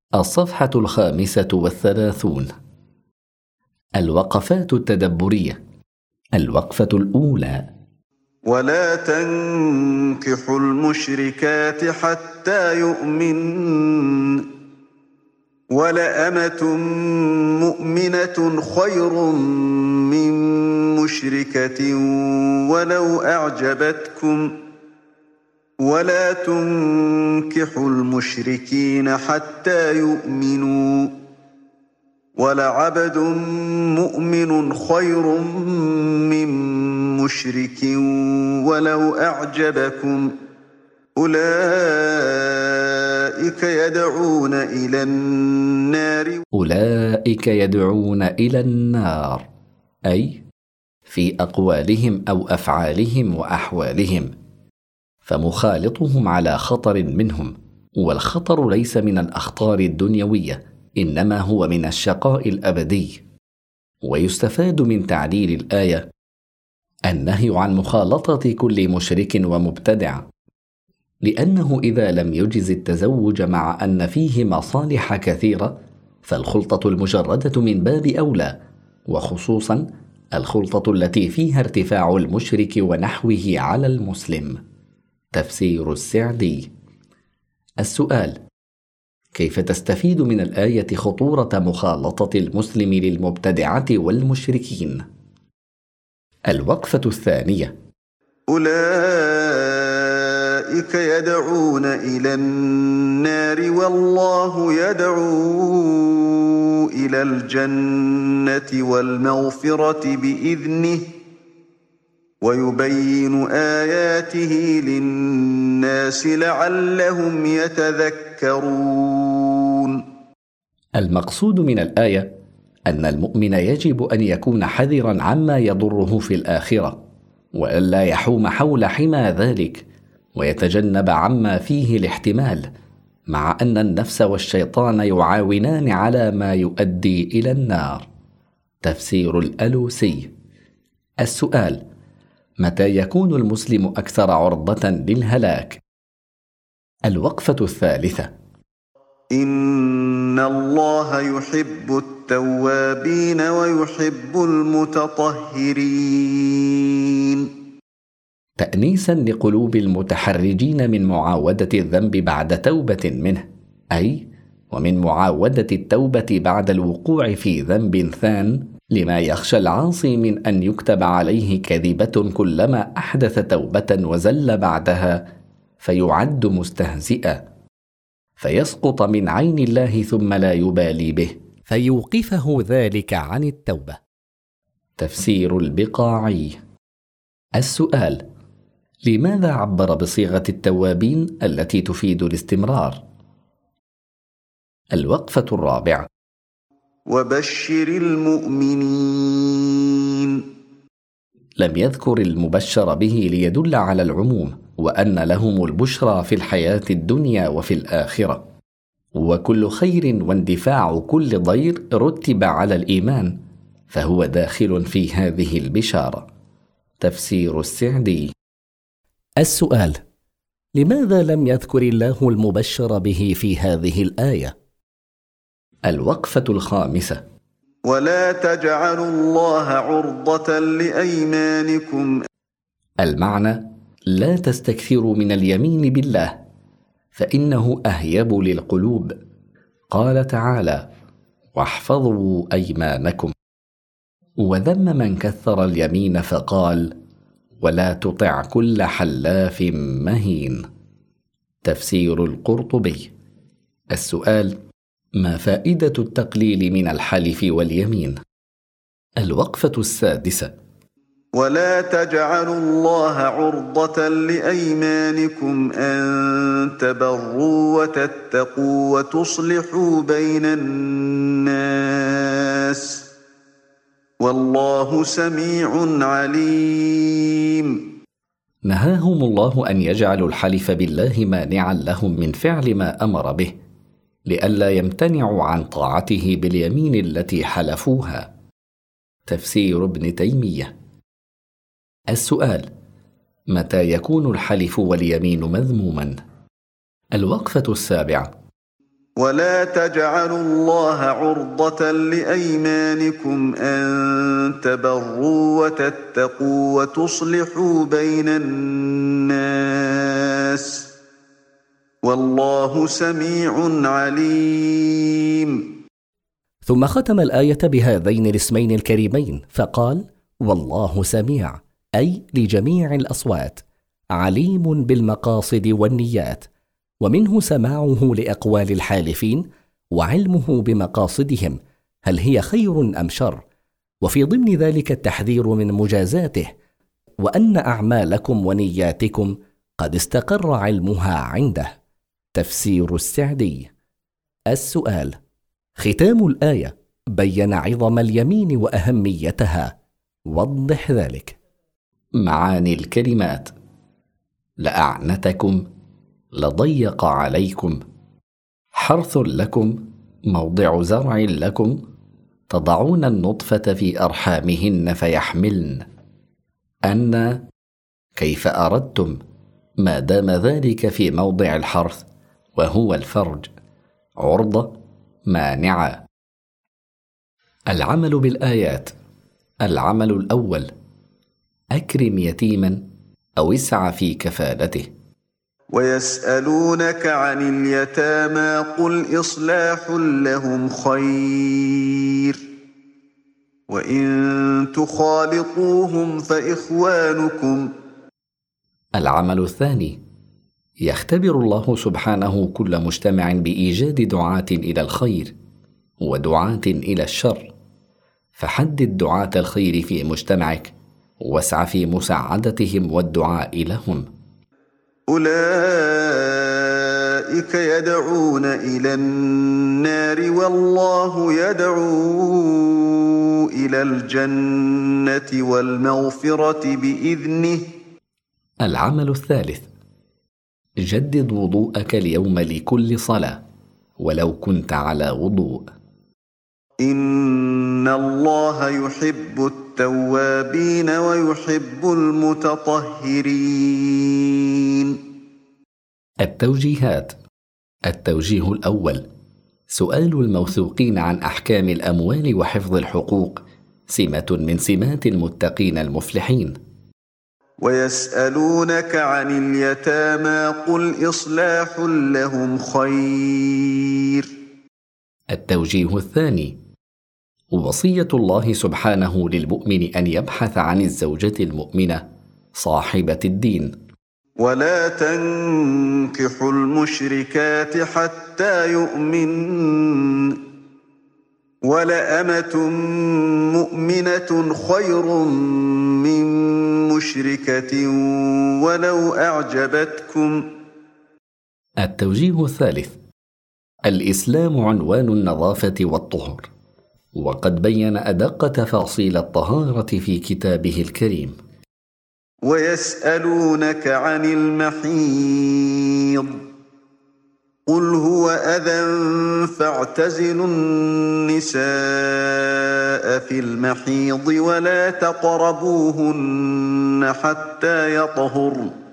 الصفحة 35. الوقفات التدبرية. الوقفة الأولى: ولا تنكحوا المشركات حتى يؤمن، ولأمة مؤمنة خير من مشركة ولو أعجبتكم، ولا تنكحوا المشركين حتى يؤمنوا، ولعبد مؤمن خير من مشرك ولو أعجبكم، أولئك يدعون إلى النار. أولئك يدعون إلى النار، أي في أقوالهم أو أفعالهم وأحوالهم، فمخالطهم على خطر منهم، والخطر ليس من الأخطار الدنيوية، إنما هو من الشقاء الأبدي. ويستفاد من تعليل الآية النهي عن مخالطة كل مشرك ومبتدع، لأنه إذا لم يجز التزوج مع أن فيه مصالح كثيرة، فالخلطة المجردة من باب أولى، وخصوصا الخلطة التي فيها ارتفاع المشرك ونحوه على المسلم. تفسير السعدي. السؤال: كيف تستفيد من الآية خطورة مخالطة المسلم للمبتدعة والمشركين؟ الوقفة الثانية: أولئك يدعون إلى النار والله يدعو إلى الجنة والمغفرة بإذنه، ويبين آياته للناس لعلهم يتذكرون. المقصود من الآية أن المؤمن يجب أن يكون حذرا عما يضره في الآخرة، وألا يحوم حول حمى ذلك، ويتجنب عما فيه الاحتمال، مع أن النفس والشيطان يعاونان على ما يؤدي إلى النار. تفسير الألوسي. السؤال: متى يكون المسلم أكثر عرضة للهلاك؟ الوقفة الثالثة: إن الله يحب التوابين ويحب المتطهرين. تأنيسا لقلوب المتحرجين من معاودة الذنب بعد توبة منه، أي ومن معاودة التوبة بعد الوقوع في ذنب ثان، لما يخشى العاصي من أن يكتب عليه كذبة كلما أحدث توبة وزل بعدها، فيعد مستهزئا، فيسقط من عين الله ثم لا يبالي به، فيوقفه ذلك عن التوبة. تفسير البقاعي. السؤال: لماذا عبر بصيغة التوابين التي تفيد الاستمرار؟ الوقفة الرابعة: وبشر المؤمنين. لم يذكر المبشر به ليدل على العموم، وأن لهم البشرى في الحياة الدنيا وفي الآخرة، وكل خير واندفاع كل ضير رتب على الإيمان، فهو داخل في هذه البشارة. تفسير السعدي. السؤال: لماذا لم يذكر الله المبشر به في هذه الآية؟ الوقفة الخامسة: ولا تجعلوا الله عرضة لأيمانكم. المعنى: لا تستكثروا من اليمين بالله، فإنه أهيب للقلوب. قال تعالى: واحفظوا أيمانكم. وذم من كثر اليمين فقال: ولا تطع كل حلاف مهين. تفسير القرطبي. السؤال: ما فائدة التقليل من الحلف واليمين؟ الوقفة السادسة: ولا تجعلوا الله عرضة لأيمانكم أن تبروا وتتقوا وتصلحوا بين الناس، والله سميع عليم. نهاهم الله أن يجعلوا الحلف بالله مانعا لهم من فعل ما أمر به، لئلا يمتنعوا عن طاعته باليمين التي حلفوها. تفسير ابن تيمية. السؤال: متى يكون الحلف واليمين مذموما؟ الوقفة السابعة: ولا تجعلوا الله عرضة لأيمانكم أن تبروا وتتقوا وتصلحوا بين الناس والله سميع عليم. ثم ختم الآية بهذين الاسمين الكريمين فقال: والله سميع، أي لجميع الأصوات، عليم بالمقاصد والنيات، ومنه سماعه لأقوال الحالفين وعلمه بمقاصدهم هل هي خير أم شر، وفي ضمن ذلك التحذير من مجازاته، وأن أعمالكم ونياتكم قد استقر علمها عنده. تفسير السعدي. السؤال: ختام الآية بين عظم اليمين وأهميتها، وضح ذلك. معاني الكلمات: لأعنتكم، لضيق عليكم، حرث لكم، موضع زرع لكم، تضعون النطفة في أرحامهن فيحملن، أن كيف أردتم، ما دام ذلك في موضع الحرث وهو الفرج، عرضة مانعة. العمل بالآيات: العمل الأول: أكرم يتيما أو اسع في كفالته. ويسألونك عن اليتامى قل إصلاح لهم خير وإن تخالطوهم فإخوانكم. العمل الثاني: يختبر الله سبحانه كل مجتمع بإيجاد دعاة إلى الخير ودعاة إلى الشر، فحدد دعاة الخير في مجتمعك واسع في مساعدتهم والدعاء لهم. أولئك يدعون إلى النار والله يدعو إلى الجنة والمغفرة بإذنه. العمل الثالث: جدد وضوءك اليوم لكل صلاة ولو كنت على وضوء. إن الله يحب التوابين ويحب المتطهرين. التوجيهات: التوجيه الأول: سؤال الموثوقين عن أحكام الأموال وحفظ الحقوق سمة من سمات المتقين المفلحين. ويسألونك عن اليتامى قل إصلاح لهم خير. التوجيه الثاني: وصية الله سبحانه للمؤمن أن يبحث عن الزوجة المؤمنة صاحبة الدين. ولا تنكحوا المشركات حتى يؤمن، ولأمة مؤمنة خير من مشركة ولو أعجبتكم. التوجيه الثالث: الإسلام عنوان النظافة والطهر، وقد بين أدق تفاصيل الطهارة في كتابه الكريم. ويسألونك عن المحيض قل هو أذى فاعتزلوا النساء في المحيض ولا تقربوهن حتى يطهرن